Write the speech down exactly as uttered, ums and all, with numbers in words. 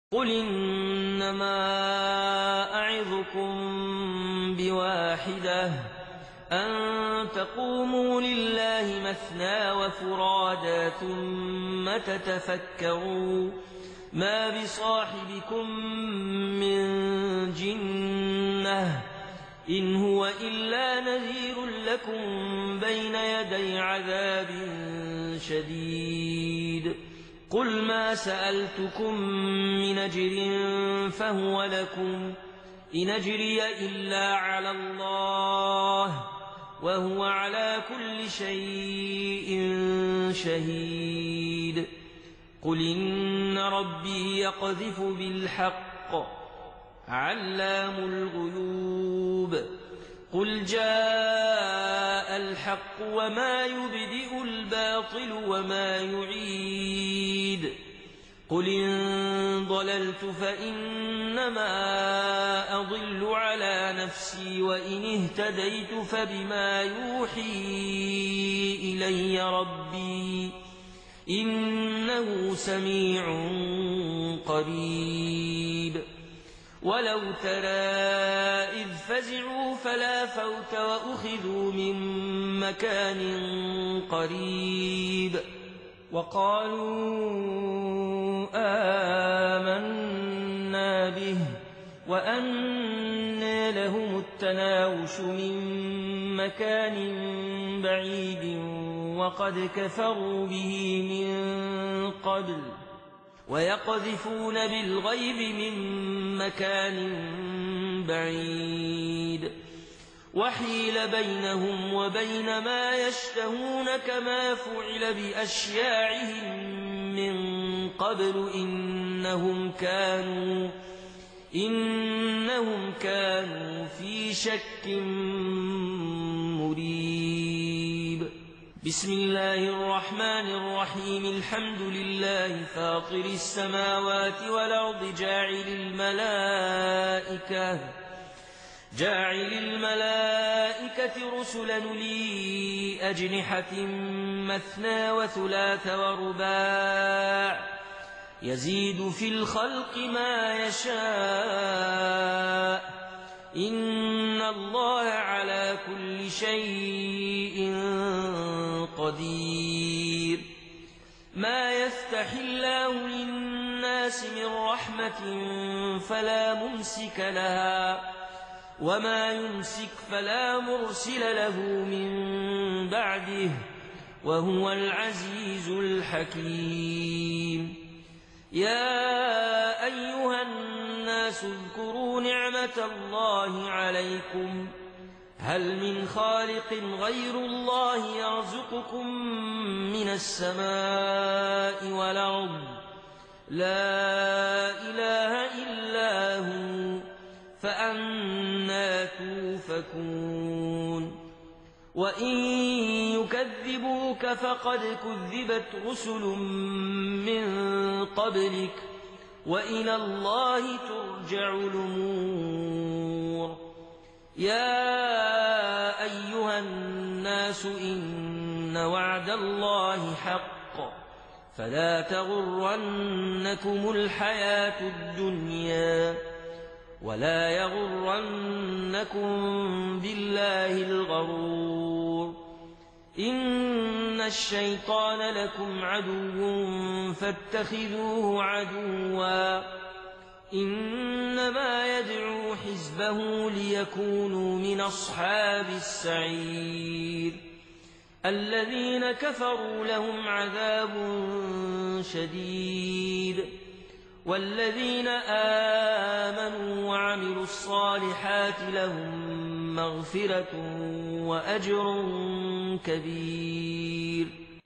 قل إنما أعظكم بواحدة أن تقوموا لله مثنى وفرادا ثم تتفكروا ما بصاحبكم من جنة إن هو إلا نذير لكم بين يدي عذاب شديد. قل ما سألتكم من أجر فهو لكم إن أجري إلا على الله وهو على كل شيء شهيد. قل إن ربي يقذف بالحق علام الغيوب. قل جاء الحق وما يبدئ الباطل وما يعيد. قل إن ضللت فإنما أضل على نفسي وإن اهتديت فبما يوحي إلي ربي إنه سميع قريب. ولو ترى إذ فزعوا فلا فوت وأخذوا من مكان قريب وقالوا آمنا به وأنى لهم التناوش من مكان بعيد وقد كفروا به من قبل ويقذفون بالغيب من مكان بعيد وحيل بينهم وبين ما يشتهون كما فعل بأشياعهم من قبل إنهم كانوا إنهم كانوا في شك مريب. بسم الله الرحمن الرحيم. الحمد لله فاطر السماوات والأرض جاعل الملائكة جاعل الملائكة رسلا لي أجنحة مثنى وثلاث ورباع يزيد في الخلق ما يشاء إن الله على كل شيء قدير. ما يفتح الله للناس من رحمة فلا ممسك لها وما يمسك فلا مرسل له من بعده وهو العزيز الحكيم. يا أيها الناس اذكروا نعمة الله عليكم هل من خالق غير الله يرزقكم من السماء والأرض لا إله إلا هو فأنى توفكون. وإن يكذبوك فقد كذبت رسل من قبلك وإلى الله ترجع الأمور. يا أيها الناس إن وعد الله حق فلا تغرنكم الحياة الدنيا ولا يغرنكم بالله الغرور. إن الشيطان لكم عدو فاتخذوه عدوا إنما يدعو حزبه ليكونوا من أصحاب السعير. الذين كفروا لهم عذاب شديد والذين آمنوا وعملوا الصالحات لهم مغفرة وأجر كبير.